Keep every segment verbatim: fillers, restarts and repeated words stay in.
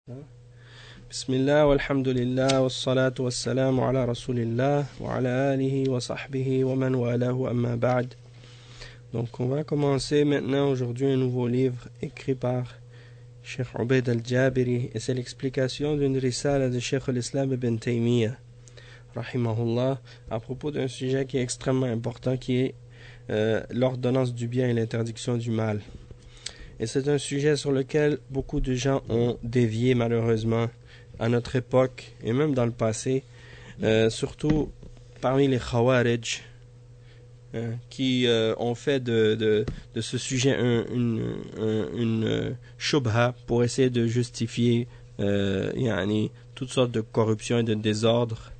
Bismillah, walhamdulillah, wassalatu wassalamu ala rasulillah, wa ala alihi wa sahbihi wa man walahu amma ba'd. Donc on va commencer maintenant aujourd'hui un nouveau livre écrit par Cheikh Ubaid al-Jabiri, et c'est l'explication d'une risala de Cheikh al-Islam ibn Taymiyyah, rahimahullah, à propos d'un sujet qui est extrêmement important, qui est euh, l'ordonnance du bien et l'interdiction du mal. Et c'est un sujet sur lequel beaucoup de gens ont dévié malheureusement à notre époque et même dans le passé, euh, surtout parmi les Khawarij, hein, qui euh, ont fait de, de, de ce sujet un, une, un, une euh, shubha pour essayer de justifier euh, yani, toutes sortes de corruption et de désordre.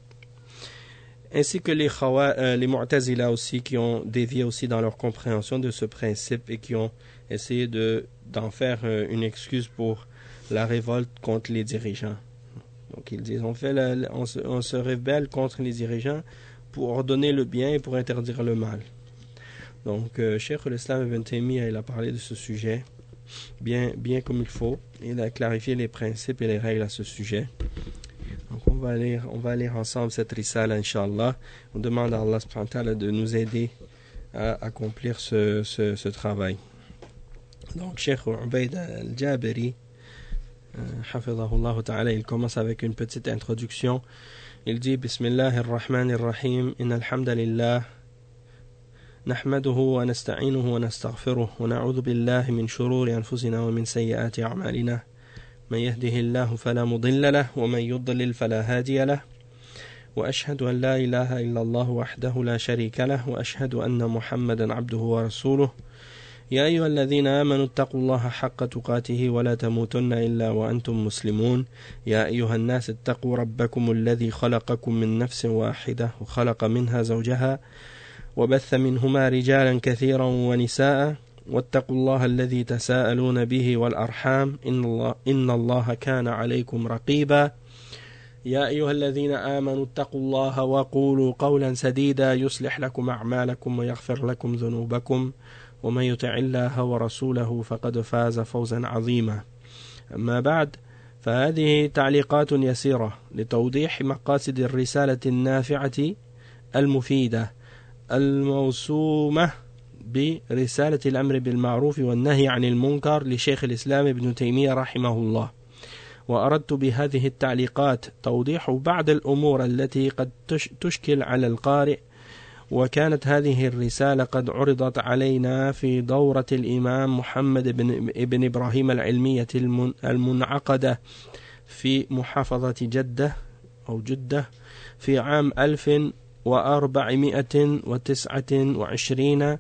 Ainsi que les, Khawa, euh, les Mu'tazila aussi, qui ont dévié aussi dans leur compréhension de ce principe et qui ont essayé de, d'en faire euh, une excuse pour la révolte contre les dirigeants. Donc ils disent, on, fait la, on, se, on se rebelle contre les dirigeants pour ordonner le bien et pour interdire le mal. Donc euh, Cheikh al-Islam ibn Taymiyyah, il a parlé de ce sujet bien, bien comme il faut. Il a clarifié les principes et les règles à ce sujet. Donc on va lire, on va lire ensemble cette risala, Inch'Allah. On demande à Allah subhanahu wa ta'ala de nous aider à accomplir ce, ce, ce travail. Donc Cheikh Ubaid al-Jabiri, hafidhahullah ta'ala, il commence avec une petite introduction. Il dit Bismillahirrahmanirrahim, Innal hamdalillah nahmaduhu wa nasta'inuhu wa nastaghfiruh wa na'udhu billahi min shururi anfusina wa min sayyiati a'malina. من يهده الله فلا مضل له ومن يضلل فلا هادي له وأشهد أن لا إله إلا الله وحده لا شريك له وأشهد أن محمدا عبده ورسوله يا أيها الذين آمنوا اتقوا الله حق تقاته ولا تموتن إلا وأنتم مسلمون يا أيها الناس اتقوا ربكم الذي خلقكم من نفس واحدة وخلق منها زوجها وبث منهما رجالا كثيرا ونساء واتقوا الله الذي تساءلون به والأرحام إن الله, إن الله كان عليكم رقيبا يا أيها الذين آمنوا اتقوا الله وقولوا قولا سديدا يصلح لكم أعمالكم ويغفر لكم ذنوبكم ومن يطع الله ورسوله فقد فاز فوزا عظيما أما بعد فهذه تعليقات يسيرة لتوضيح مقاصد الرسالة النافعة المفيدة الموسومة برسالة الأمر بالمعروف والنهي عن المنكر لشيخ الإسلام ابن تيمية رحمه الله. وأردت بهذه التعليقات توضيح بعض الأمور التي قد تشكل على القارئ. وكانت هذه الرسالة قد عرضت علينا في دورة الإمام محمد بن, بن إبراهيم العلمية المنعقدة في محافظة جدة أو جدة في عام ألف وأربعمائة وتسعة وعشرين،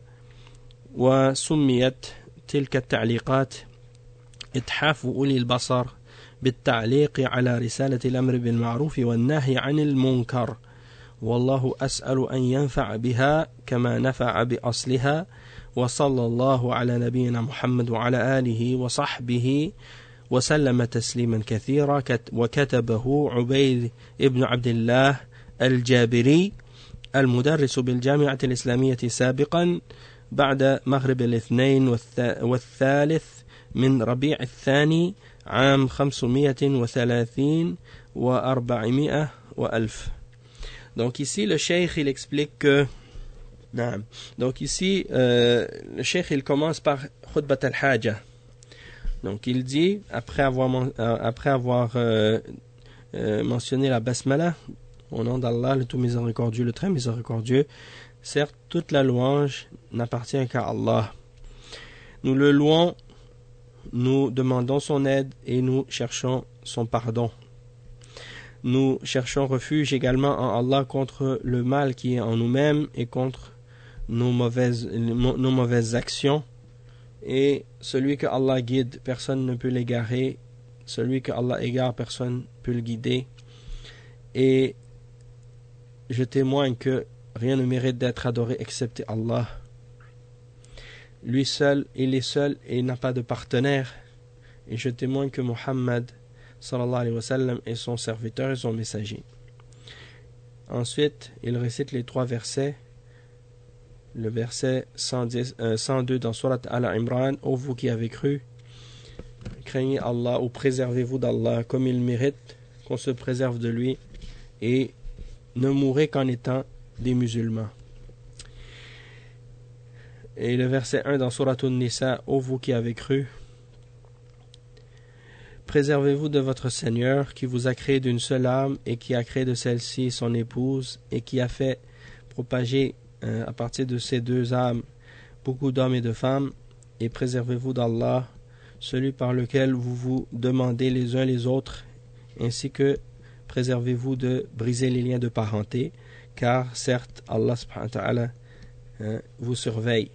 وسميت تلك التعليقات إتحاف أولي البصر بالتعليق على رسالة الأمر بالمعروف والنهي عن المنكر، والله أسأل أن ينفع بها كما نفع بأصلها، وصلى الله على نبينا محمد وعلى آله وصحبه وسلم تسليما كثيرا. وكتبه عبيد ابن عبد الله الجابري المدرس بالجامعة الإسلامية سابقا بعد مغرب الاثنين والثالث من ربيع الثاني عام خمسمائة وثلاثين وأربعمائة وألف. Donc ici le cheikh il explique que non. Donc ici euh, le cheikh il commence par khutbat al-haja. Donc il dit après avoir euh, après avoir euh, euh, mentionné la basmala, au nom d'Allah le tout miséricordieux, le très miséricordieux. Certes, toute la louange n'appartient qu'à Allah. Nous le louons, nous demandons son aide et nous cherchons son pardon. Nous cherchons refuge également en Allah contre le mal qui est en nous-mêmes et contre nos mauvaises, nos mauvaises actions. Et celui que Allah guide, personne ne peut l'égarer. Celui que Allah égare, personne ne peut le guider. Et je témoigne que rien ne mérite d'être adoré excepté Allah. Lui seul, il est seul et il n'a pas de partenaire. Et je témoigne que Muhammad sallallahu alayhi wa sallam est son serviteur et son messager. Ensuite, il récite les trois versets. Le verset cent dix, euh, cent deux dans Surat Al-Imran. Ô vous qui avez cru, craignez Allah ou préservez-vous d'Allah comme il mérite qu'on se préserve de lui et ne mourrez qu'en étant des musulmans. Et le verset un dans Surat An-Nisa, ô vous qui avez cru, préservez-vous de votre Seigneur qui vous a créé d'une seule âme et qui a créé de celle-ci son épouse et qui a fait propager euh, à partir de ces deux âmes beaucoup d'hommes et de femmes, et préservez-vous d'Allah, celui par lequel vous vous demandez les uns les autres, ainsi que préservez-vous de briser les liens de parenté, car certes Allah subhanahu wa ta'ala hein, vous surveille.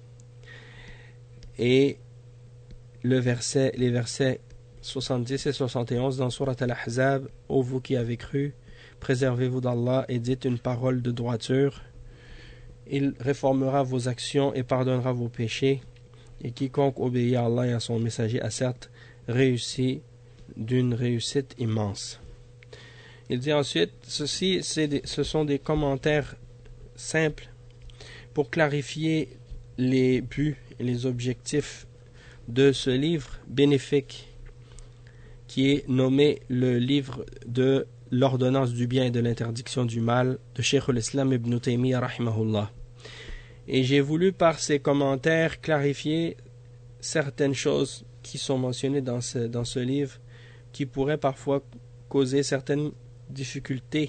Et le verset, les versets soixante-dix et soixante et onze dans Surat Al-Ahzab, ô vous qui avez cru, préservez-vous d'Allah et dites une parole de droiture. Il réformera vos actions et pardonnera vos péchés. Et quiconque obéit à Allah et à son messager a certes réussi d'une réussite immense. Il dit ensuite, ceci, c'est des, ce sont des commentaires simples pour clarifier les buts et les objectifs de ce livre bénéfique qui est nommé le livre de l'ordonnance du bien et de l'interdiction du mal de Cheikh al-Islam ibn Taymiyyah rahimahullah. Et j'ai voulu par ces commentaires clarifier certaines choses qui sont mentionnées dans ce, dans ce livre qui pourraient parfois causer certaines difficultés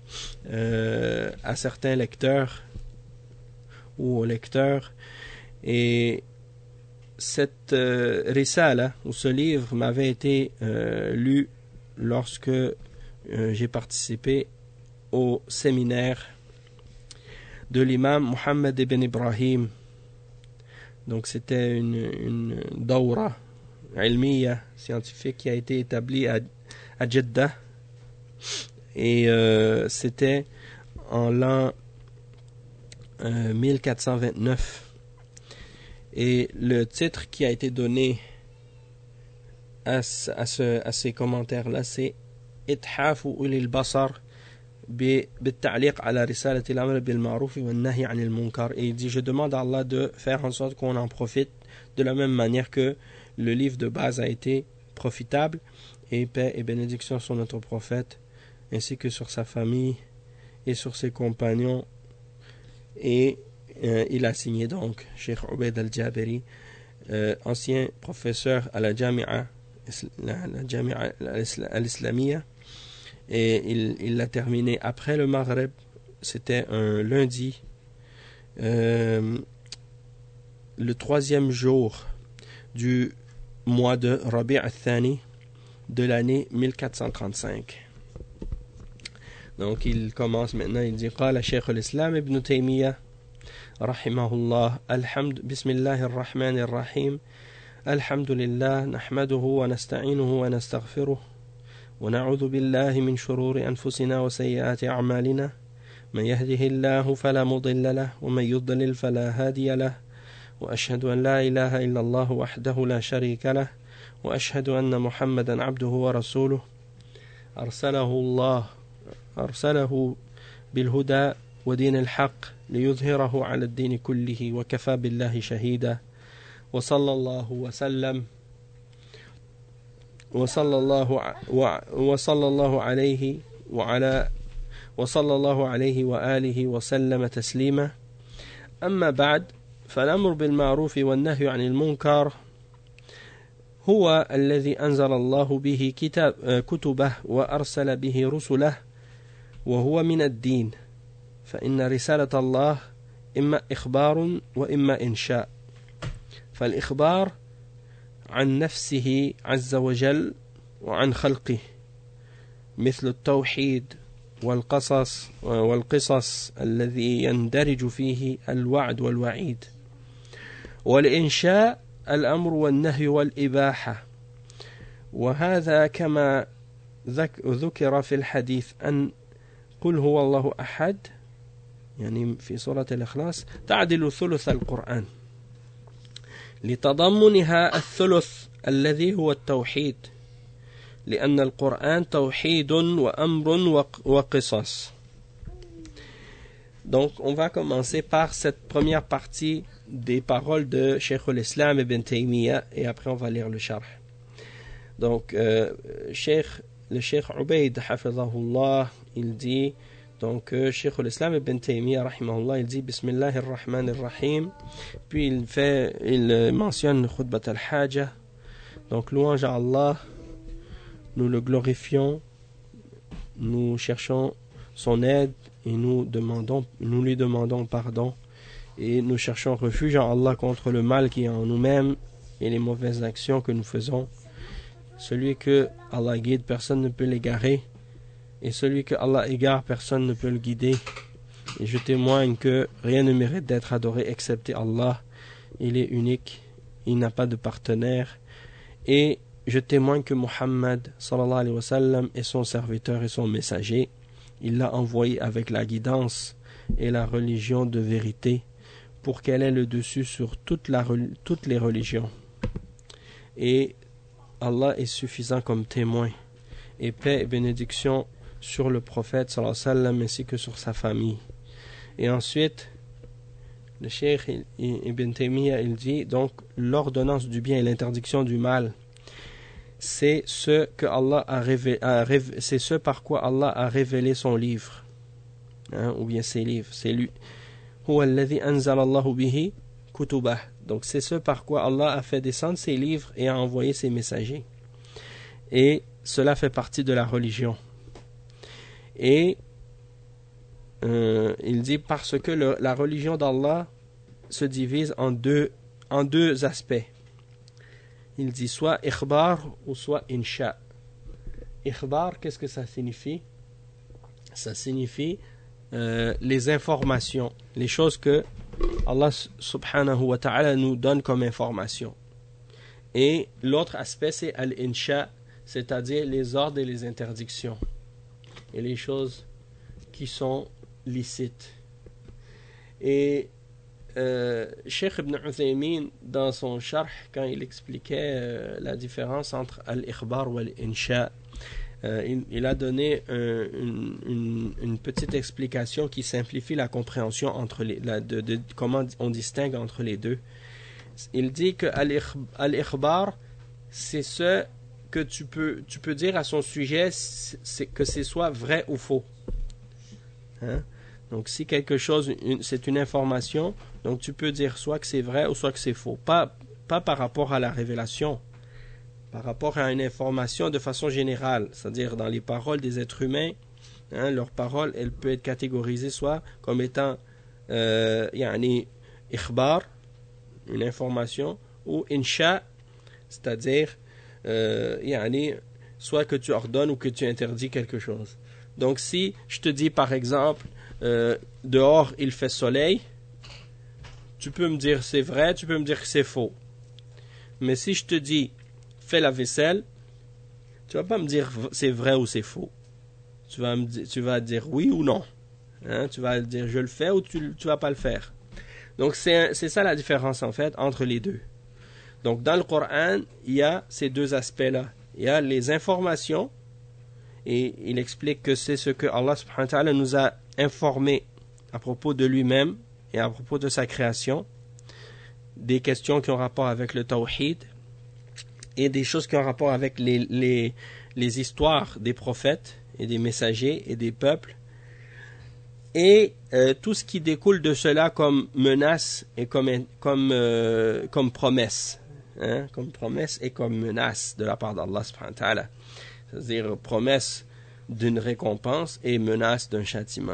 euh, à certains lecteurs ou aux lecteurs. Et cette euh, risala ou ce livre m'avait été euh, lu lorsque euh, j'ai participé au séminaire de l'imam Mohammed ibn Ibrahim. Donc c'était une, une dawra ilmiya scientifique qui a été établie à, à Jeddah et euh, c'était en l'an euh, mille quatre cent vingt-neuf. Et le titre qui a été donné à, à, ce, à ces commentaires-là, c'est Ithafu ulil basar بالتعليق على رسالة الأمر بالمعروف والنهي عن المنكر. Et il dit, je demande à Allah de faire en sorte qu'on en profite de la même manière que le livre de base a été profitable, et paix et bénédiction sur notre prophète ainsi que sur sa famille et sur ses compagnons. Et euh, il a signé donc Cheikh Ubaid al-Jabiri, euh, ancien professeur à la Jami'a la, la Jami'a al-Islamiyya. Et il, il l'a terminé après le Maghreb. C'était un lundi, euh, le troisième jour du mois de Rabi' al-Thani de l'année mille quatre cent trente-cinq. Donc il commence maintenant, il dit قال شيخ الإسلام ابن تيمية رحمه الله الحمد بسم الله الرحمن الرحيم الحمد لله نحمده ونستعينه ونستغفره ونعوذ بالله من شرور أنفسنا وسيئات أعمالنا من يهده الله فلا مضل له ومن يضلل فلا هادي له وأشهد أن لا إله إلا الله وحده لا شريك له وأشهد أن محمدا عبده ورسوله أرسله الله أرسله بالهدى ودين الحق ليظهره على الدين كله وكفى بالله شهيدا وصلى الله وسلم وصلى الله وصلى الله عليه وعلى وصلى الله عليه وآله وسلم تسليما. أما بعد، فالأمر بالمعروف والنهي عن المنكر هو الذي أنزل الله به كتاب كتبه وأرسل به رسله، وهو من الدين، فإن رسالة الله إما إخبار وإما إنشاء. فالإخبار عن نفسه عز وجل وعن خلقه مثل التوحيد والقصص والقصص الذي يندرج فيه الوعد والوعيد. والإنشاء الأمر والنهي والإباحة، وهذا كما ذكر في الحديث أن قل هو الله أحد يعني في سورة الإخلاص تعدل ثلث القرآن لتضمنها الثلث الذي هو التوحيد، لأن القرآن توحيد وأمر وقصص. Donc on va commencer par cette première partie des paroles de Cheikh al-Islam ibn Taymiyyah et après on va lire le sharh. Donc, euh, Cheikh, le Cheikh Ubayd, hafizahullah, il dit, donc, euh, Cheikh al-Islam ibn Taymiyyah, rahimahullah, il dit, Bismillahir Rahmanir Rahim. Puis il fait, il mentionne Khutbat al-Hajjah. Donc, louange à Allah, nous le glorifions, nous cherchons son aide et nous demandons, nous lui demandons pardon et nous cherchons refuge en Allah contre le mal qui est en nous-mêmes et les mauvaises actions que nous faisons. Celui que Allah guide, personne ne peut l'égarer, et celui que Allah égare, personne ne peut le guider. Et je témoigne que rien ne mérite d'être adoré excepté Allah. Il est unique, il n'a pas de partenaire. Et je témoigne que Muhammad sallallahu alayhi wa sallam est son serviteur et son messager. Il l'a envoyé avec la guidance et la religion de vérité pour qu'elle ait le dessus sur toute la, toutes les religions. Et Allah est suffisant comme témoin. Et paix et bénédiction sur le prophète sallallahu alayhi wa sallam ainsi que sur sa famille. Et ensuite, le Cheikh Ibn Taymiyyah il dit donc l'ordonnance du bien et l'interdiction du mal, c'est ce que Allah a révélé, a révélé, c'est ce par quoi Allah a révélé son livre, hein, ou bien ses livres. C'est lui. Huwa alladhi anzala Allahu bihi kutubah. Donc c'est ce par quoi Allah a fait descendre ses livres et a envoyé ses messagers. Et cela fait partie de la religion. Et euh, il dit parce que le, la religion d'Allah se divise en deux, en deux aspects. Il dit soit ikhbar ou soit insha. Ikhbar, qu'est-ce que ça signifie? Ça signifie euh, les informations, les choses que Allah subhanahu wa ta'ala nous donne comme information. Et l'autre aspect c'est al-insha, c'est-à-dire les ordres et les interdictions et les choses qui sont licites. Et euh, Cheikh Ibn Uthaymin dans son sharh, quand il expliquait euh, la différence entre al-ikhbar ou al-insha, euh, il, il a donné un, une, une, une petite explication qui simplifie la compréhension entre les, la, de, de comment on distingue entre les deux. Il dit que al-ikhbar, c'est ce que tu peux, tu peux dire à son sujet, c'est que c'est soit vrai ou faux. Hein? Donc si quelque chose, une, c'est une information, donc tu peux dire soit que c'est vrai ou soit que c'est faux. Pas, pas par rapport à la révélation, par rapport à une information de façon générale, c'est-à-dire dans les paroles des êtres humains, hein, leur parole, elle peut être catégorisée soit comme étant euh, yani ikhbar, une information, ou insha, c'est-à-dire euh, yani, soit que tu ordonnes ou que tu interdis quelque chose. Donc si je te dis par exemple euh, dehors il fait soleil, tu peux me dire c'est vrai, tu peux me dire que c'est faux. Mais si je te dis fais la vaisselle, tu vas pas me dire c'est vrai ou c'est faux. Tu vas me dire, tu vas dire oui ou non. Hein? Tu vas dire je le fais ou tu tu vas pas le faire. Donc c'est c'est ça la différence en fait entre les deux. Donc dans le Coran, il y a ces deux aspects-là. Il y a les informations, et il explique que c'est ce que Allah subhanahu wa ta'ala nous a informé à propos de lui-même et à propos de sa création, des questions qui ont rapport avec le tawhid et des choses qui ont rapport avec les, les, les histoires des prophètes et des messagers et des peuples, et euh, tout ce qui découle de cela comme menace et comme, comme, euh, comme promesse. Hein, comme promesse et comme menace de la part d'Allah subhanahu wa ta'ala, c'est-à-dire promesse d'une récompense et menace d'un châtiment.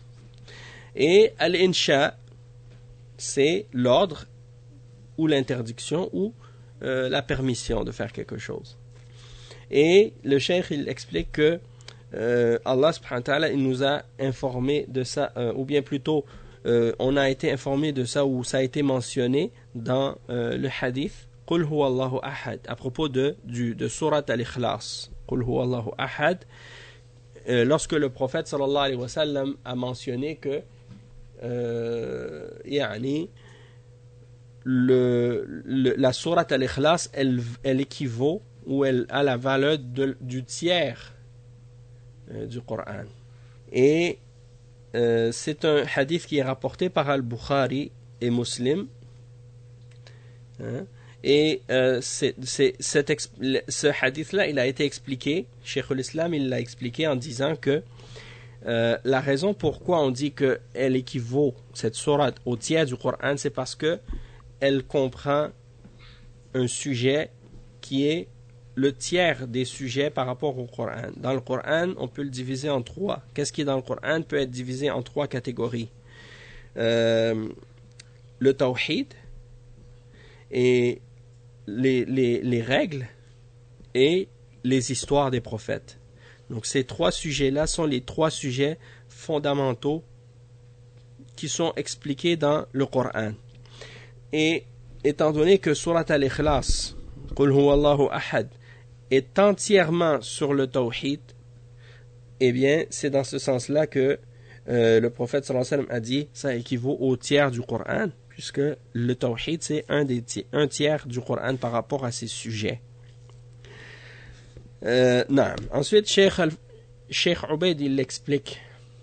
Et al-insha, c'est l'ordre ou l'interdiction ou euh, la permission de faire quelque chose. Et le cheikh il explique que euh, Allah subhanahu wa ta'ala il nous a informé de ça, euh, ou bien plutôt euh, on a été informé de ça, ou ça a été mentionné dans euh, le hadith Qul huwa Allahu ahad, à propos de, du, de Surat al-Ikhlas. Qul huwa Allahu ahad, euh, lorsque le prophète sallallahu alayhi wa sallam a mentionné que euh, yani, le, le, la Surat al-Ikhlas elle, elle équivaut ou elle a la valeur de, du tiers euh, du Coran. Et euh, c'est un hadith qui est rapporté par Al-Bukhari et Muslim, hein. Et euh, c'est, c'est, cet exp- ce hadith-là, il a été expliqué, Cheikh l'Islam, il l'a expliqué en disant que euh, la raison pourquoi on dit qu'elle équivaut, cette sourate, au tiers du Coran, c'est parce que elle comprend un sujet qui est le tiers des sujets par rapport au Coran. Dans le Coran, on peut le diviser en trois. Qu'est-ce qui est dans le Coran peut être divisé en trois catégories. Euh, le tawhid, et les, les, les règles et les histoires des prophètes. Donc ces trois sujets-là sont les trois sujets fondamentaux qui sont expliqués dans le Coran. Et étant donné que Surat al-Ikhlas, Qul huwa Allahu ahad, est entièrement sur le tawhid, eh bien c'est dans ce sens-là que euh, le prophète sallallahu alayhi wa sallam a dit ça équivaut au tiers du Coran, puisque le tawhid c'est un, des ti- un tiers du Coran par rapport à ces sujets. Euh, non. Ensuite, Cheikh, Al- Cheikh Ubaid il l'explique.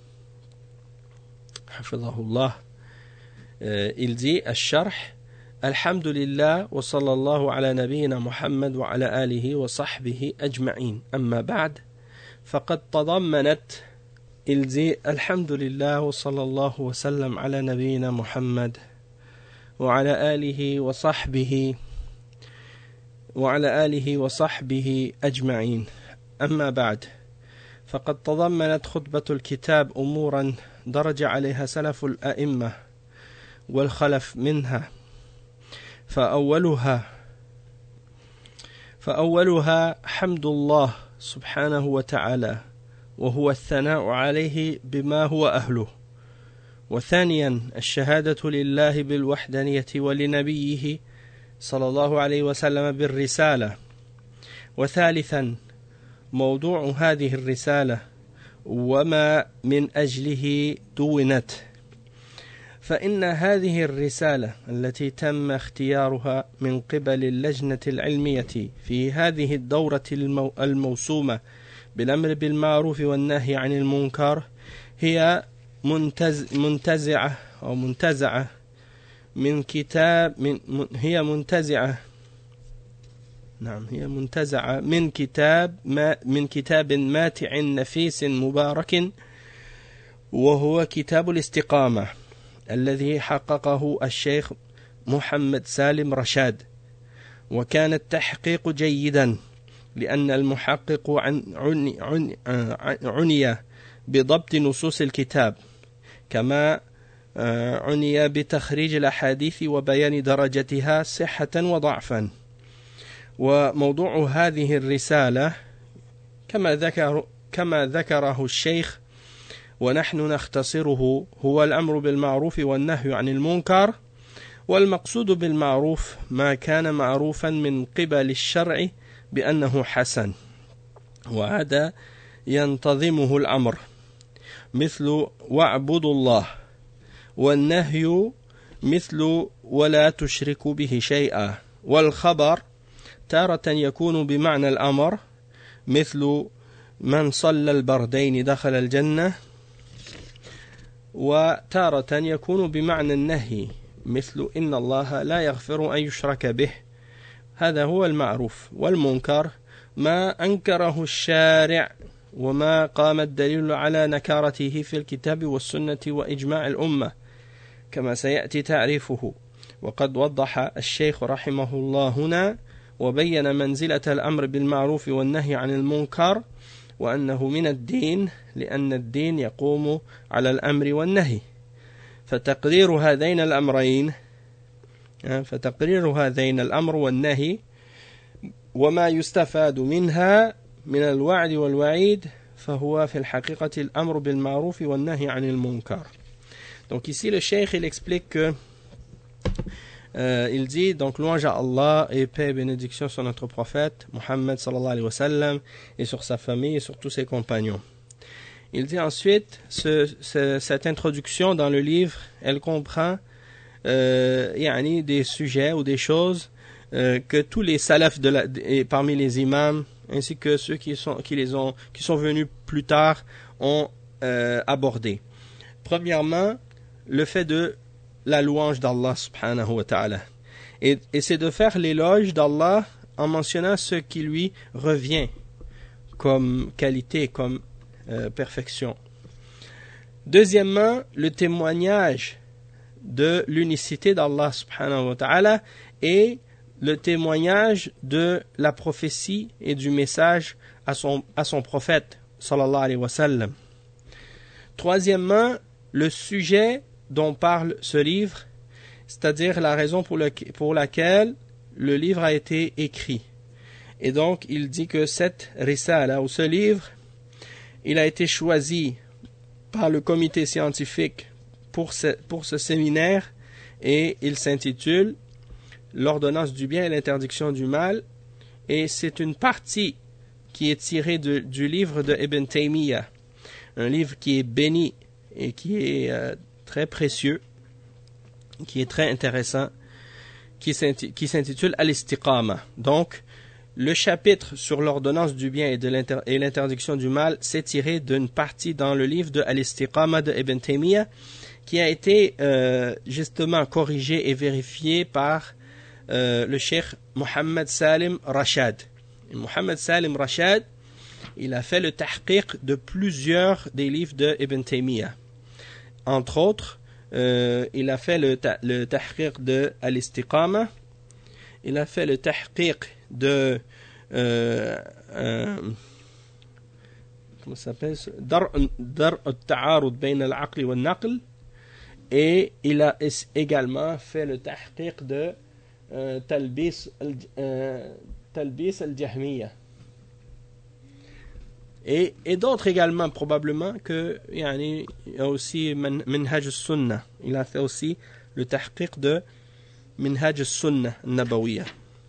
Hafidhahullah. Euh, il dit Al-Sharh Alhamdulillah wa sallallahu ala nabiyyina Muhammad wa ala alihi wa sahbihi ajma'in. Amma ba'd, faqad tadammanat. Il dit Alhamdulillah wa sallallahu wa sallam ala nabiyyina Muhammad wa ala alihi wa sahbihi وعلى آله وصحبه أجمعين. أما بعد، فقد تضمنت خطبة الكتاب أمورا درج عليها سلف الأئمة والخلف منها، فأولها فأولها حمد الله سبحانه وتعالى، وهو الثناء عليه بما هو أهله. وثانيا الشهادة لله بالوحدانية ولنبيه صلى الله عليه وسلم بالرسالة. وثالثا موضوع هذه الرسالة وما من أجله دونت. فإن هذه الرسالة التي تم اختيارها من قبل اللجنة العلمية في هذه الدورة المو الموسومة بالأمر بالمعروف والنهي عن المنكر هي منتز منتزعة أو منتزعة من كتاب من هي منتزعة نعم هي منتزعة من كتاب ما من كتاب ماتع نفيس مبارك، وهو كتاب الاستقامة الذي حققه الشيخ محمد سالم رشاد. وكان التحقيق جيدا لأن المحقق عن عني, عني, عني بضبط نصوص الكتاب، كما عني بتخريج الأحاديث وبيان درجتها صحة وضعفا. وموضوع هذه الرسالة كما ذكر كما ذكره الشيخ ونحن نختصره هو الأمر بالمعروف والنهي عن المنكر. والمقصود بالمعروف ما كان معروفا من قبل الشرع بأنه حسن وهذا ينتظمه الأمر، مثل واعبدوا الله، والنهي مثل ولا تشركوا به شيئا. والخبر تارة يكون بمعنى الأمر، مثل من صلى البردين دخل الجنة. وتارة يكون بمعنى النهي، مثل إن الله لا يغفر أن يشرك به. هذا هو المعروف. والمنكر ما أنكره الشارع وما قام الدليل على نكارته في الكتاب والسنة وإجماع الأمة، كما سيأتي تعريفه. وقد وضح الشيخ رحمه الله هنا وبين منزلة الأمر بالمعروف والنهي عن المنكر، وأنه من الدين، لأن الدين يقوم على الأمر والنهي. فتقرير هذين الأمرين فتقرير هذين الأمر والنهي وما يستفاد منها من الوعد والوعيد فهو في الحقيقة الأمر بالمعروف والنهي عن المنكر. Donc ici le cheikh il explique que euh, il dit donc louange à Allah et paix et bénédiction sur notre prophète Muhammad sallallahu alayhi wa sallam et sur sa famille et sur tous ses compagnons. Il dit ensuite ce, ce, cette introduction dans le livre elle comprend euh, yani des sujets ou des choses euh, que tous les salafs de la, et parmi les imams ainsi que ceux qui sont qui les ont qui sont venus plus tard ont euh, abordé. Premièrement, le fait de la louange d'Allah subhanahu wa ta'ala. Et, et c'est de faire l'éloge d'Allah en mentionnant ce qui lui revient comme qualité, comme euh, perfection. Deuxièmement, le témoignage de l'unicité d'Allah subhanahu wa ta'ala et le témoignage de la prophétie et du message à son, à son prophète sallallahu alayhi wa sallam. Troisièmement, le sujet dont parle ce livre, c'est-à-dire la raison pour, le, pour laquelle le livre a été écrit. Et donc, il dit que cette risala, ou ce livre, il a été choisi par le comité scientifique pour ce, pour ce séminaire et il s'intitule L'ordonnance du bien et l'interdiction du mal. Et c'est une partie qui est tirée de, du livre de Ibn Taymiyyah, un livre qui est béni et qui est euh, très précieux, qui est très intéressant, qui s'intitule, qui s'intitule Al-Istiqama. Donc, le chapitre sur l'ordonnance du bien et, de l'inter- et l'interdiction du mal, c'est tiré d'une partie dans le livre de Al-Istiqama de Ibn Taymiyyah, qui a été euh, justement corrigé et vérifié par euh, le cheikh Mohammed Salim Rashad. Et Mohammed Salim Rashad, il a fait le tahqiq de plusieurs des livres de Ibn Taymiyyah. Entre autres, euh, il a fait le, ta- le tahqiq de Al-Istiqama, il a fait le tahqiq de euh, euh, comment ça s'appelle Dar al-Ta'arud bayna al-aql wa al-naql, et il a également fait le tahqiq de euh, Talbis euh, Talbis al-Jahmiyya et, et d'autres également, probablement que yani, il y a aussi Minhaj al-Sunnah, il a fait aussi le tahqiq de Minhaj al-Sunnah al-Nabawiyya.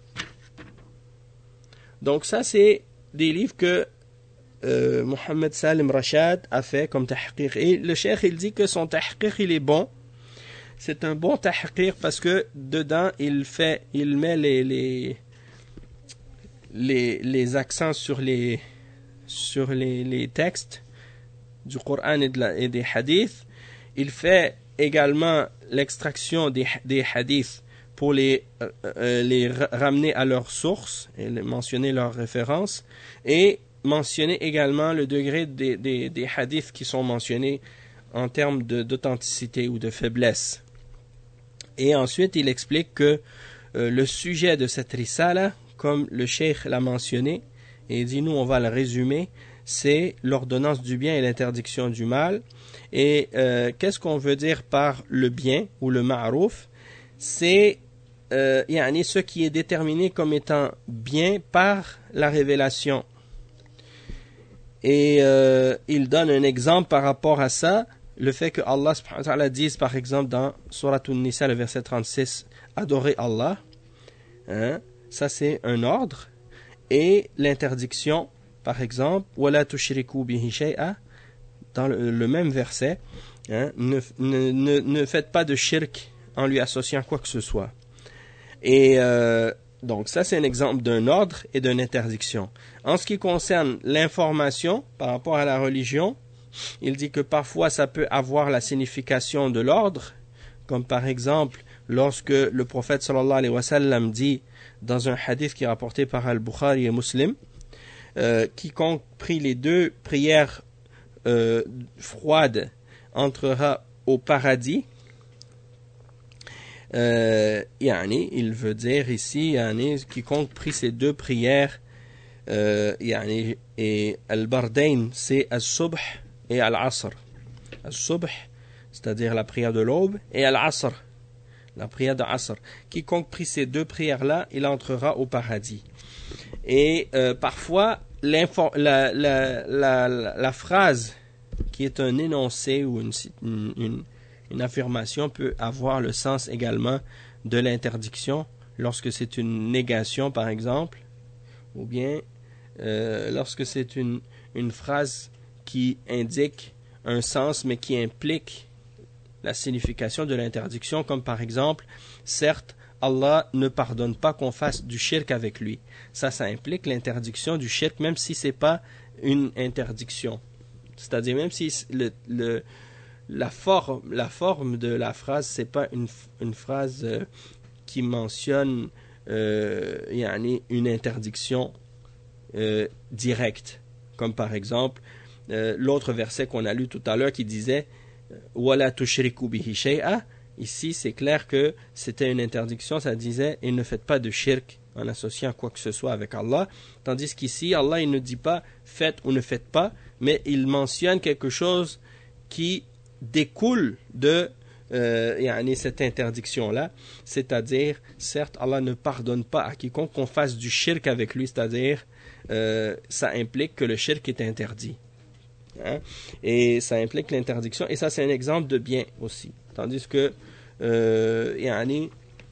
Donc ça, c'est des livres que euh, Mohammed Salim Rashad a fait comme tahqiq. Et le cheikh, il dit que son tahqiq, il est bon. C'est un bon tahqiq parce que dedans, il fait, il met les, les, les, les accents sur les, sur les, les textes du Coran et, de la, et des hadiths. Il fait également l'extraction des, des hadiths pour les, euh, les ramener à leur source et mentionner leurs références, et mentionner également le degré des, des, des hadiths qui sont mentionnés en termes de, d'authenticité ou de faiblesse. Et ensuite, il explique que euh, le sujet de cette risala, comme le cheikh l'a mentionné, et il dit, nous on va le résumer, c'est l'ordonnance du bien et l'interdiction du mal. Et euh, qu'est-ce qu'on veut dire par le bien ou le ma'rouf? C'est euh, yani ce qui est déterminé comme étant bien par la révélation. Et euh, il donne un exemple par rapport à ça, le fait que Allah subhanahu wa ta'ala dise par exemple dans Surat An-Nisa, le verset trente-six, adorer Allah, hein, ça c'est un ordre, et l'interdiction, par exemple, wala tushriku bihi shay'a, dans le, le même verset, hein, ne, ne, ne, ne faites pas de shirk en lui associant quoi que ce soit. Et euh, donc ça c'est un exemple d'un ordre et d'une interdiction. En ce qui concerne l'information par rapport à la religion, il dit que parfois ça peut avoir la signification de l'ordre, comme par exemple lorsque le prophète sallallahu alayhi wa sallam dit dans un hadith qui est rapporté par Al-Bukhari et Muslim, euh, quiconque prie les deux prières euh, froides entrera au paradis. Euh, yani, il veut dire ici, yani, quiconque prie ces deux prières, euh, yani, et Al-Bardain, c'est Al-Subh et Al-Asr. Al-Subh, c'est-à-dire la prière de l'aube, et Al-Asr, la prière de Asr. Quiconque prie ces deux prières-là, il entrera au paradis. Et euh, parfois, la, la, la, la, la phrase qui est un énoncé ou une, une, une affirmation peut avoir le sens également de l'interdiction lorsque c'est une négation, par exemple, ou bien euh, lorsque c'est une, une phrase qui indique un sens mais qui implique la signification de l'interdiction, comme par exemple, certes, Allah ne pardonne pas qu'on fasse du shirk avec lui. Ça, ça implique l'interdiction du shirk, même si c'est pas une interdiction. C'est-à-dire même si le, le, la, forme, la forme de la phrase, c'est pas une, une phrase euh, qui mentionne euh, yani, une interdiction euh, directe, comme par exemple euh, l'autre verset qu'on a lu tout à l'heure qui disait « Wala tushriku bihi shay'a ». Ici, c'est clair que c'était une interdiction, ça disait « Et ne faites pas de shirk en associant quoi que ce soit avec Allah ». Tandis qu'ici, Allah il ne dit pas « faites ou ne faites pas », mais il mentionne quelque chose qui découle de euh, yani cette interdiction-là. C'est-à-dire, certes, Allah ne pardonne pas à quiconque qu'on fasse du shirk avec lui, c'est-à-dire, euh, ça implique que le shirk est interdit. Hein? Et ça implique l'interdiction, et ça c'est un exemple de bien aussi. Tandis que, euh, yani,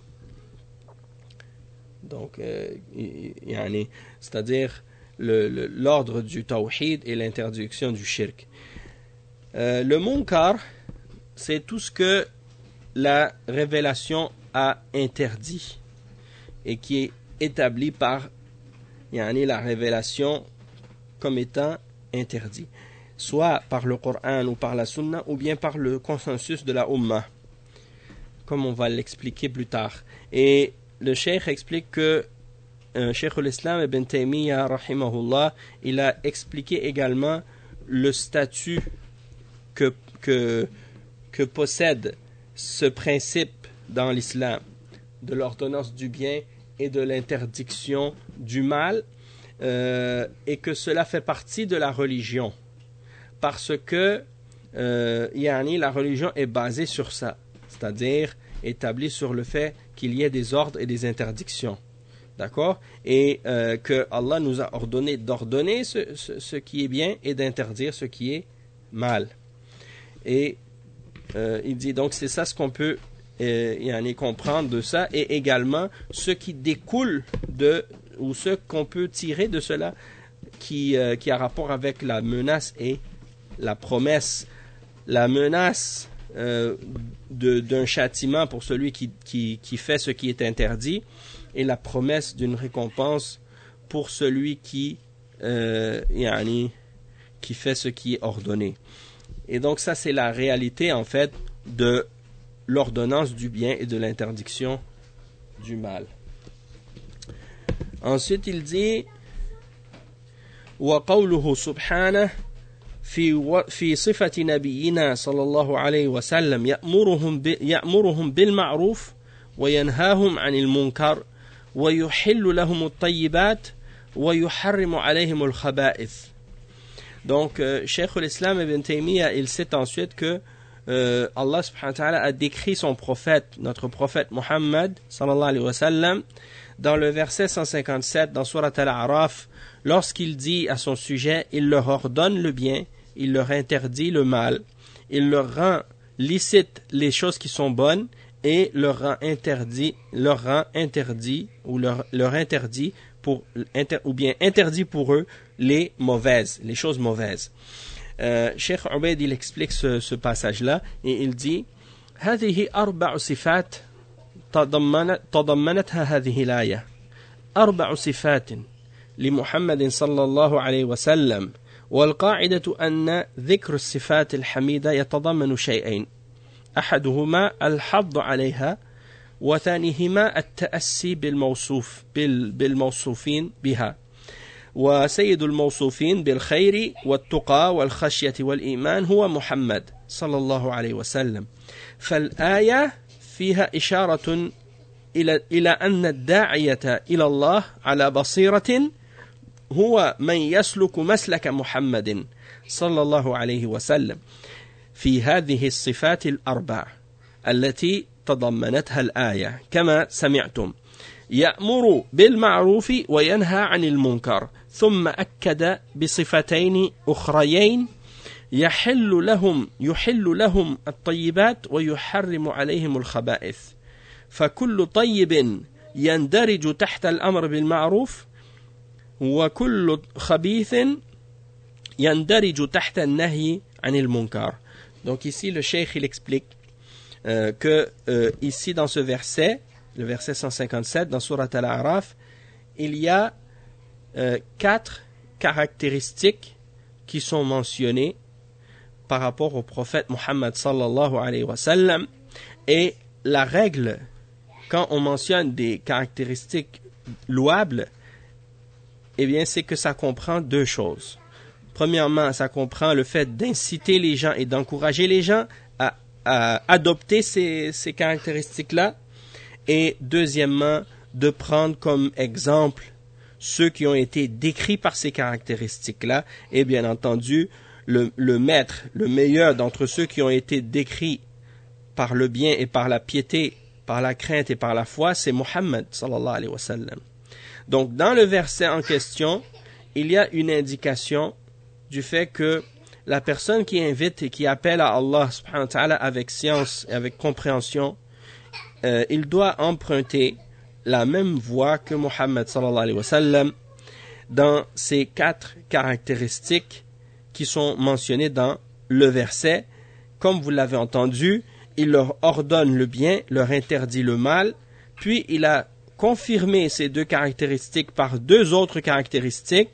donc, euh, yani, c'est-à-dire le, le, l'ordre du tawhid et l'interdiction du shirk. Euh, le munkar, c'est tout ce que la révélation a interdit et qui est établi par yani, la révélation comme étant interdit, soit par le Coran ou par la Sunna, ou bien par le consensus de la Ummah, comme on va l'expliquer plus tard. Et le cheikh explique que euh, Cheikh l'Islam Ibn Taymiyyah, rahimahullah, il a expliqué également le statut que, que, que possède ce principe dans l'islam, de l'ordonnance du bien et de l'interdiction du mal, euh, et que cela fait partie de la religion. Parce que euh, yani, la religion est basée sur ça, c'est-à-dire établie sur le fait qu'il y ait des ordres et des interdictions, d'accord, et euh, que Allah nous a ordonné d'ordonner ce, ce, ce qui est bien et d'interdire ce qui est mal. Et euh, il dit donc c'est ça ce qu'on peut euh, yani, comprendre de ça, et également ce qui découle de, ou ce qu'on peut tirer de cela qui, euh, qui a rapport avec la menace et la promesse. La menace euh, de, d'un châtiment pour celui qui, qui, qui fait ce qui est interdit, et la promesse d'une récompense pour celui qui, euh, yani, qui fait ce qui est ordonné. Et donc ça c'est la réalité en fait de l'ordonnance du bien et de l'interdiction du mal. Ensuite il dit وقوله سبحانه في في صفة نبينا صلى الله عليه وسلم يأمرهم يأمرهم بالمعروف وينهاهم عن المنكر ويحل لهم الطيبات ويحرم عليهم الخبائث. Donc, euh, Cheikh l'Islam Ibn Taymiyyah, il cite ensuite que euh, Allah subhanahu wa ta'ala a décrit son prophète, notre prophète Muhammad sallallahu alayhi wa sallam, dans le verset cent cinquante-sept dans Surat Al-A'raf, lorsqu'il dit à son sujet, il leur ordonne le bien, il leur interdit le mal, il leur rend licite les choses qui sont bonnes et leur rend interdit, leur rend interdit ou leur, leur interdit pour, inter, ou bien interdit pour eux les mauvaises, les choses mauvaises. Euh, Cheikh Ubaid, il explique ce, ce passage-là et il dit هذه أربع صفات تضمنتها هذه الآية أربع صفات لمحمد صلى الله عليه وسلم والقاعدة أن ذكر الصفات الحميدة يتضمن شيئين أحدهما الحض عليها وثانيهما التأسي بالموصوف بالموصوفين بها وسيد الموصوفين بالخير والتقى والخشية والإيمان هو محمد صلى الله عليه وسلم. فالآية فيها إشارة إلى إلى أن الداعية إلى الله على بصيرة هو من يسلك مسلك محمد صلى الله عليه وسلم في هذه الصفات الأربع التي تضمنتها الآية كما سمعتم يأمر بالمعروف وينهى عن المنكر ثم أكد بصفتين أخريين يحل لهم يحل لهم الطيبات ويحرم عليهم الخبائث فكل طيب يندرج تحت الأمر بالمعروف وكل خبيث يندرج تحت النهي عن المنكر. Donc ici le cheikh il explique euh, que euh, ici dans ce verset, le verset cent cinquante-sept dans Surat Al-A'raf, il y a euh, quatre caractéristiques qui sont mentionnées par rapport au prophète Muhammad sallallahu alayhi wa sallam, et la règle quand on mentionne des caractéristiques louables, eh bien, c'est que ça comprend deux choses. Premièrement, ça comprend le fait d'inciter les gens et d'encourager les gens à, à adopter ces, ces caractéristiques-là. Et deuxièmement, de prendre comme exemple ceux qui ont été décrits par ces caractéristiques-là. Et bien entendu, le, le maître, le meilleur d'entre ceux qui ont été décrits par le bien et par la piété, par la crainte et par la foi, c'est Muhammad sallallahu alayhi wa sallam. Donc, dans le verset en question, il y a une indication du fait que la personne qui invite et qui appelle à Allah subhanahu wa ta'ala avec science et avec compréhension, euh, il doit emprunter la même voie que Muhammad sallallahu alayhi wa sallam dans ces quatre caractéristiques qui sont mentionnées dans le verset. Comme vous l'avez entendu, il leur ordonne le bien, leur interdit le mal, puis il a confirmé ces deux caractéristiques par deux autres caractéristiques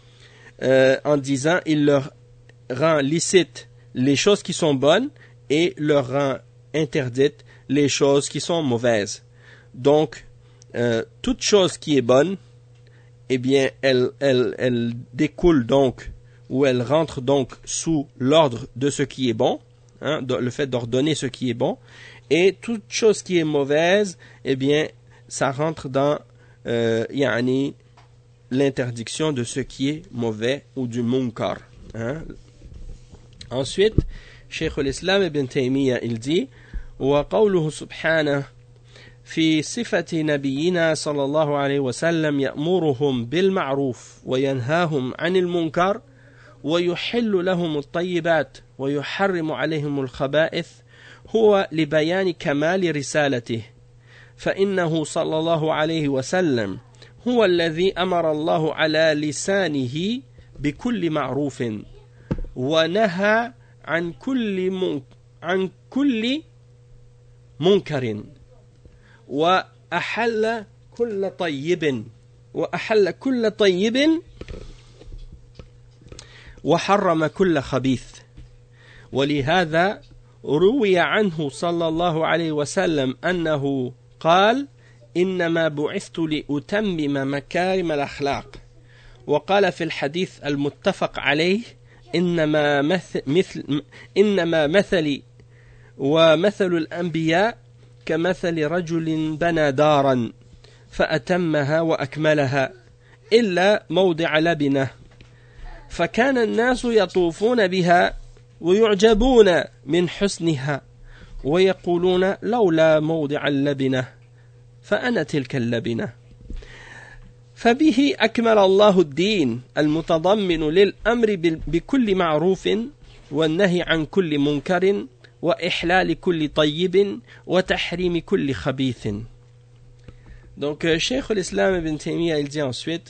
euh, en disant il leur rend licite les choses qui sont bonnes et leur rend interdite les choses qui sont mauvaises. Donc, euh, toute chose qui est bonne, eh bien, elle, elle, elle découle donc, ou elle rentre donc sous l'ordre de ce qui est bon, hein, le fait d'ordonner ce qui est bon, et toute chose qui est mauvaise, eh bien, ça rentre dans euh, yani, l'interdiction de ce qui est mauvais ou du munkar. Hein. Ensuite, Cheikh al-Islam ibn Taymiyyah, il dit وقوله سبحانه في صفة نبينا صلى الله عليه وسلم يأمرهم بالمعروف وينهاهم عن المنكر ويحل لهم الطيبات ويحرم عليهم الخبائث هو لبيان كمال رسالته فإنه صلى الله عليه وسلم هو الذي أمر الله على لسانه بكل معروف ونهى عن كل من عن كل منكر وأحل كل طيب وأحل كل طيب وحرم كل خبيث ولهذا روي عنه صلى الله عليه وسلم أنه قال إنما بعثت لأتمم مكارم الأخلاق وقال في الحديث المتفق عليه إنما مثل, مثل إنما مثلي ومثل الأنبياء كمثل رجل بنى دارا فأتمها وأكملها إلا موضع لبنة فكان الناس يطوفون بها ويعجبون من حسنها ويقولون لولا موضع اللبنة فأنا تلك اللبنة فبه أكمل الله الدين المتضمن للأمر بكل معروف والنهي عن كل منكر وإحلال كل طيب وتحريم كل خبيث. Donc, euh, Cheikh l'Islam ibn Taymiyyah, il dit ensuite,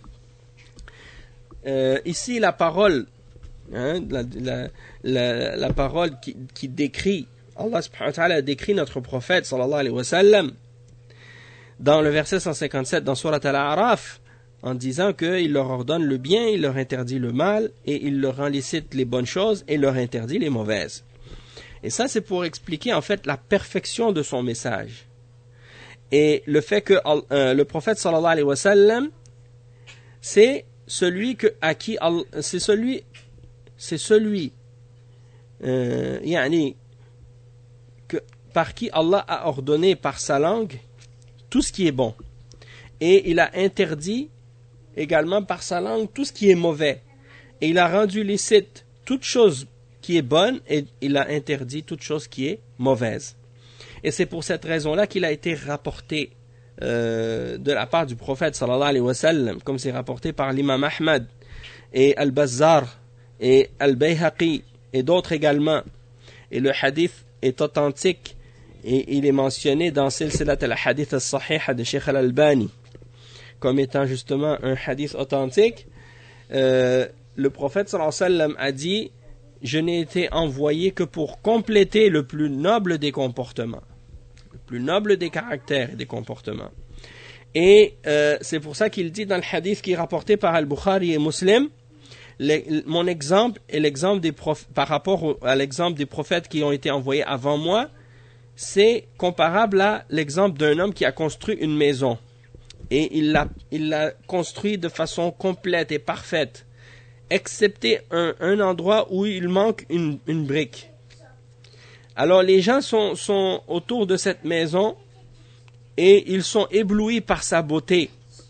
euh, ici la parole, hein, la, la, la, la parole qui, qui décrit, Allah subhanahu wa ta'ala décrit notre prophète sallallahu alayhi wa sallam dans le verset cent cinquante-sept dans Surat Al-A'raf en disant qu'il leur ordonne le bien, il leur interdit le mal et il leur rend licite les bonnes choses et leur interdit les mauvaises. Et ça, c'est pour expliquer en fait la perfection de son message. Et le fait que euh, le prophète sallallahu alayhi wa sallam, c'est celui que, à qui, c'est celui, c'est celui, euh, yani, que, par qui Allah a ordonné par sa langue tout ce qui est bon. Et il a interdit également par sa langue tout ce qui est mauvais. Et il a rendu licite toute chose qui est bonne et il a interdit toute chose qui est mauvaise. Et c'est pour cette raison-là qu'il a été rapporté euh, de la part du prophète sallallahu alayhi wa sallam, comme c'est rapporté par l'imam Ahmad et Al-Bazzar et Al-Bayhaqi et d'autres également. Et le hadith est authentique et il est mentionné dans Silsilat al-Hadith al-Sahih de Sheikh al-Albani comme étant justement un hadith authentique. Euh, le prophète sallallahu alayhi wa sallam a dit: je n'ai été envoyé que pour compléter le plus noble des comportements, le plus noble des caractères et des comportements. Et euh, c'est pour ça qu'il dit dans le hadith qui est rapporté par Al-Bukhari et Muslim, le, mon exemple est l'exemple des prophètes, par rapport au, à l'exemple des prophètes qui ont été envoyés avant moi, c'est comparable à l'exemple d'un homme qui a construit une maison. Et il l'a, il l'a construit de façon complète et parfaite, excepté un, un endroit où il manque une, une brique. Alors les gens sont, sont autour de cette maison et ils sont éblouis par sa beauté.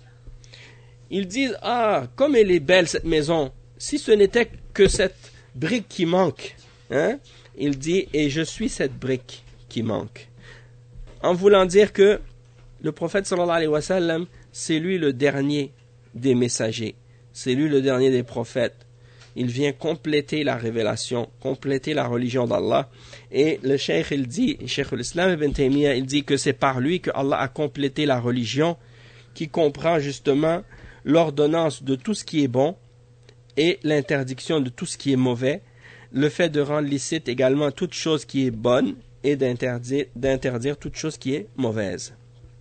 Ils disent, ah, comme elle est belle cette maison, si ce n'était que cette brique qui manque, hein? Il dit, et je suis cette brique qui manque. En voulant dire que le prophète sallallahu alayhi wa sallam, c'est lui le dernier des messagers. C'est lui le dernier des prophètes. Il vient compléter la révélation, compléter la religion d'Allah. Et le cheikh, il dit, Cheikh l'Islam Ibn Taymiyyah, il dit que c'est par lui que Allah a complété la religion qui comprend justement l'ordonnance de tout ce qui est bon et l'interdiction de tout ce qui est mauvais, le fait de rendre licite également toute chose qui est bonne et d'interdire, d'interdire toute chose qui est mauvaise.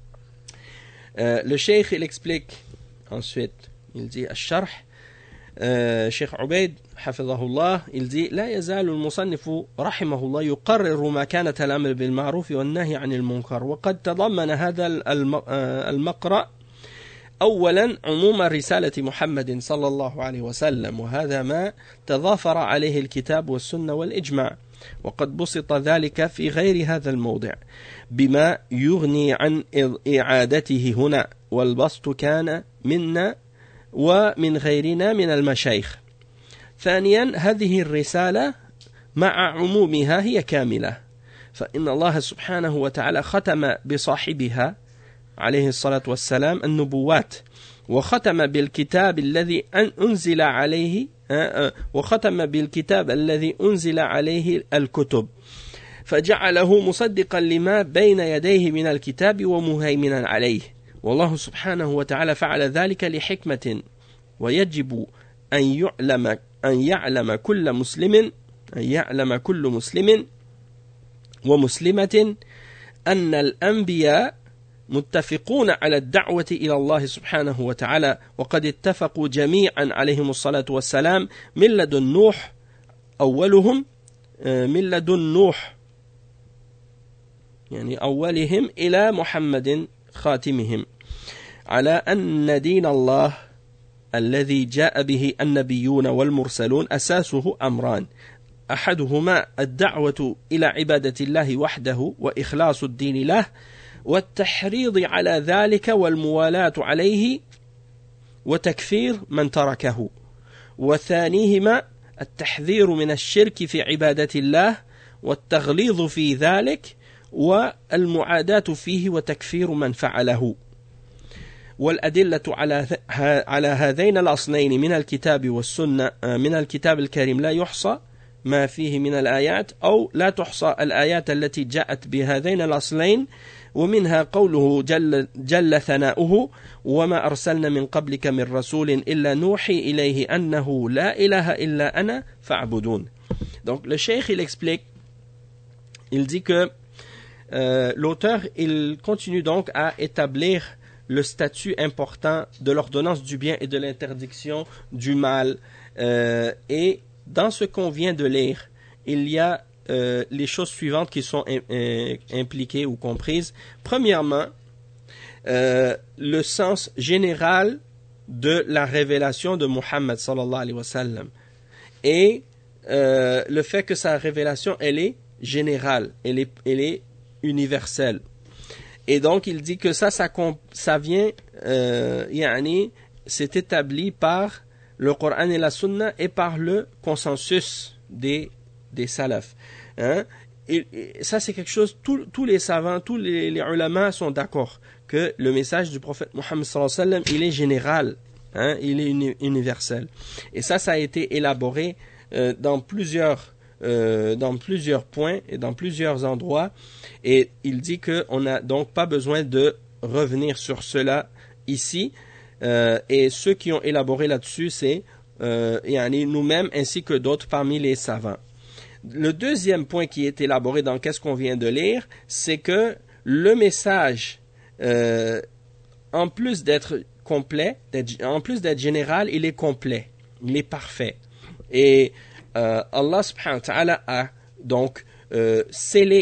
Euh, le cheikh, il explique ensuite, il dit, Al-Sharh, euh, Cheikh Ubaid, hafidhahullah, il dit, لا يزال المصنف رحمه الله يقرر مكانة الأمر بالمعروف والنهي عن المنكر وقد تضمن هذا المقرأ أولا عموم رسالة محمد صلى الله عليه وسلم وهذا ما تضافر عليه الكتاب والسنة والإجماع وقد بسط ذلك في غير هذا الموضع بما يغني عن إعادته هنا والبسط كان منا ومن غيرنا من المشايخ. ثانيا هذه الرسالة مع عمومها هي كاملة فإن الله سبحانه وتعالى ختم بصاحبها عليه الصلاة والسلام النبوات وختم بالكتاب الذي أنزل عليه وختم بالكتاب الذي أنزل عليه الكتب فجعله مصدقا لما بين يديه من الكتاب ومهيمنا عليه والله سبحانه وتعالى فعل ذلك لحكمة ويجب أن يعلم أن يعلم كل مسلم أن يعلم كل مسلم ومسلمة أن الأنبياء متفقون على الدعوة إلى الله سبحانه وتعالى وقد اتفقوا جميعا عليهم الصلاة والسلام من لدن نوح أولهم من لدن نوح يعني أولهم إلى محمد خاتمهم على أن دين الله الذي جاء به النبيون والمرسلون أساسه أمران أحدهما الدعوة إلى عبادة الله وحده وإخلاص الدين له والتحريض على ذلك والموالاة عليه وتكفير من تركه وثانيهما التحذير من الشرك في عبادة الله والتغليظ في ذلك والمعاداة فيه وتكفير من فعله والأدلة على على هذين الأصلين من الكتاب والسنة من الكتاب الكريم لا يحصى ما فيه من الآيات أو لا تحصى الآيات التي جاءت بهذين الأصلين ومنها قوله جل, جل ثناؤه وما أرسلنا من قبلك من رسول إلا نوحي إليه أنه لا إله إلا أنا فاعبدون. Donc le cheikh il explique, il dit que euh, l'auteur il continue donc à établir le statut important de l'ordonnance du bien et de l'interdiction du mal euh, et dans ce qu'on vient de lire il y a Euh, les choses suivantes qui sont in, in, impliquées ou comprises. Premièrement, euh, le sens général de la révélation de Muhammad sallallahu alayhi wa sallam et euh, le fait que sa révélation elle est générale, elle est, elle est universelle. Et donc il dit que ça, ça, ça vient, euh, yani, c'est établi par le Coran et la Sunna et par le consensus des des salafs. Hein? Et, et ça c'est quelque chose, tous, tous les savants, tous les, les ulama sont d'accord que le message du prophète Mohammed sallallahu alayhi wa sallam, il est général, hein? Il est uni, universel. Et ça, ça a été élaboré euh, dans plusieurs euh, dans plusieurs points et dans plusieurs endroits. Et il dit qu'on n'a donc pas besoin de revenir sur cela ici. Euh, et ceux qui ont élaboré là-dessus, c'est euh, yani nous-mêmes ainsi que d'autres parmi les savants. Le deuxième point qui est élaboré dans qu'est-ce qu'on vient de lire, c'est que le message, euh, en plus d'être complet, d'être, en plus d'être général, il est complet, il est parfait. Et euh, Allah subhanahu wa ta'ala a donc euh, scellé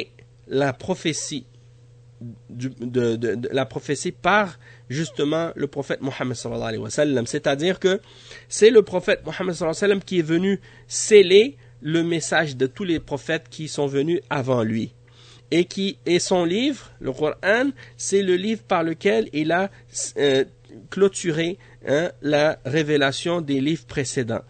la prophétie du, de, de, de la prophétie par justement le prophète Mohammed sallallahu alayhi wa sallam. C'est-à-dire que c'est le prophète Mohammed sallallahu alayhi wa sallam qui est venu sceller le message de tous les prophètes qui sont venus avant lui. Et, qui, et son livre, le Coran, c'est le livre par lequel il a euh, clôturé hein, la révélation des livres précédents.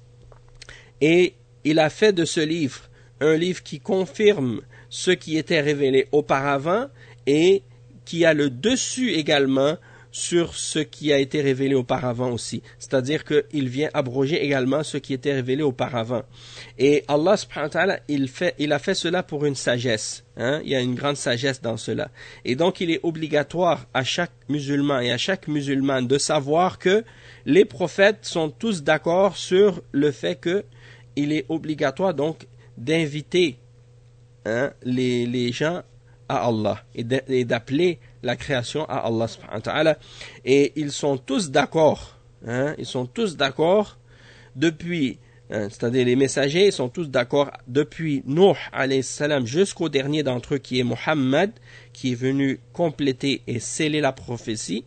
Et il a fait de ce livre un livre qui confirme ce qui était révélé auparavant et qui a le dessus également sur ce qui a été révélé auparavant aussi. C'est-à-dire qu'il vient abroger également ce qui était révélé auparavant. Et Allah subhanahu wa ta'ala, il, fait, il a fait cela pour une sagesse. Hein? Il y a une grande sagesse dans cela. Et donc il est obligatoire à chaque musulman et à chaque musulmane de savoir que les prophètes sont tous d'accord sur le fait que il est obligatoire donc d'inviter hein, les, les gens à Allah et d'appeler la création à Allah subhanahu wa ta'ala. Et ils sont tous d'accord, hein, ils sont tous d'accord depuis, hein, c'est-à-dire les messagers, ils sont tous d'accord depuis Nuh alayhi salam jusqu'au dernier d'entre eux qui est Muhammad, qui est venu compléter et sceller la prophétie,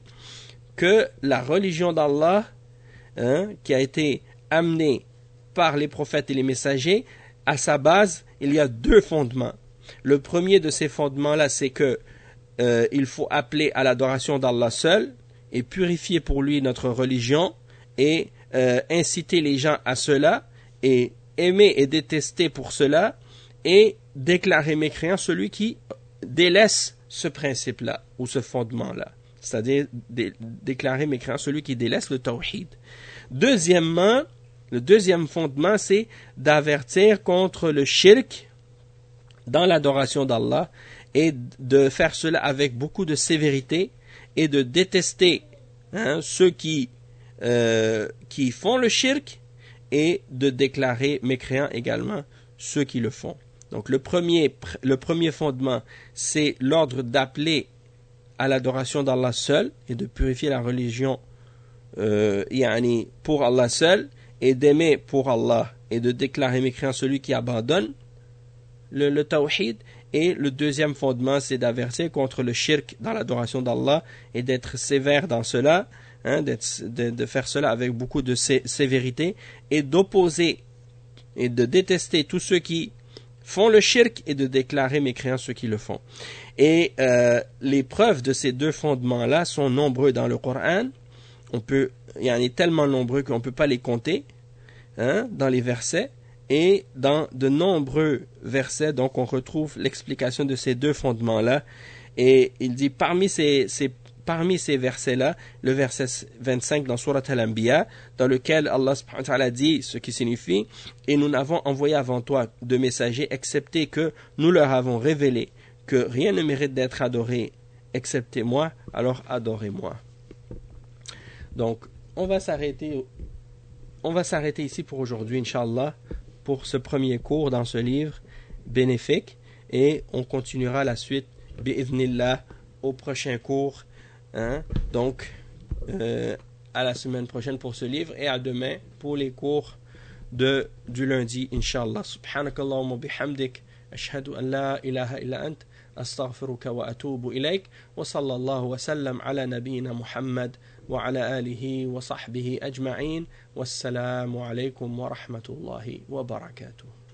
que la religion d'Allah, hein, qui a été amenée par les prophètes et les messagers, à sa base, il y a deux fondements. Le premier de ces fondements-là, c'est que euh, il faut appeler à l'adoration d'Allah seul et purifier pour lui notre religion et euh, inciter les gens à cela et aimer et détester pour cela et déclarer mécréant celui qui délaisse ce principe-là ou ce fondement-là. C'est-à-dire dé- déclarer mécréant celui qui délaisse le tawhid. Deuxièmement, le deuxième fondement, c'est d'avertir contre le shirk dans l'adoration d'Allah et de faire cela avec beaucoup de sévérité et de détester hein, ceux qui, euh, qui font le shirk et de déclarer mécréants également ceux qui le font. Donc le premier, le premier fondement, c'est l'ordre d'appeler à l'adoration d'Allah seul et de purifier la religion euh, yani pour Allah seul et d'aimer pour Allah et de déclarer mécréant celui qui abandonne le, le tawhid. Et le deuxième fondement, c'est d'avertir contre le shirk dans l'adoration d'Allah et d'être sévère dans cela, hein, d'être, de, de faire cela avec beaucoup de sé- sévérité et d'opposer et de détester tous ceux qui font le shirk et de déclarer mécréants ceux qui le font. Et euh, les preuves de ces deux fondements-là sont nombreux dans le Coran. On peut, il y en a tellement nombreux qu'on ne peut pas les compter hein, dans les versets. Et dans de nombreux versets, donc on retrouve l'explication de ces deux fondements-là. Et il dit parmi ces, ces, parmi ces versets-là, le verset vingt-cinq dans Surat Al-Anbiya, dans lequel Allah subhanahu wa ta'ala dit ce qui signifie « Et nous n'avons envoyé avant toi de messagers, excepté que nous leur avons révélé que rien ne mérite d'être adoré, excepté moi, alors adorez-moi. » Donc, on va s'arrêter, on va s'arrêter ici pour aujourd'hui, Inch'Allah, pour ce premier cours dans ce livre bénéfique, et on continuera la suite bi'idhnillah au prochain cours hein? Donc euh, à la semaine prochaine pour ce livre et à demain pour les cours de, du lundi Inch'Allah. Subhanakallahumma bihamdik ashhadu an la ilaha illa ant astaghfiruka wa atubu ilayk wa sallallahu wa sallam ala nabiyyina Muhammad wa ala alihi wa sahbihi ajma'in. Wassalamu alaykum wa rahmatullahi wa barakatuh.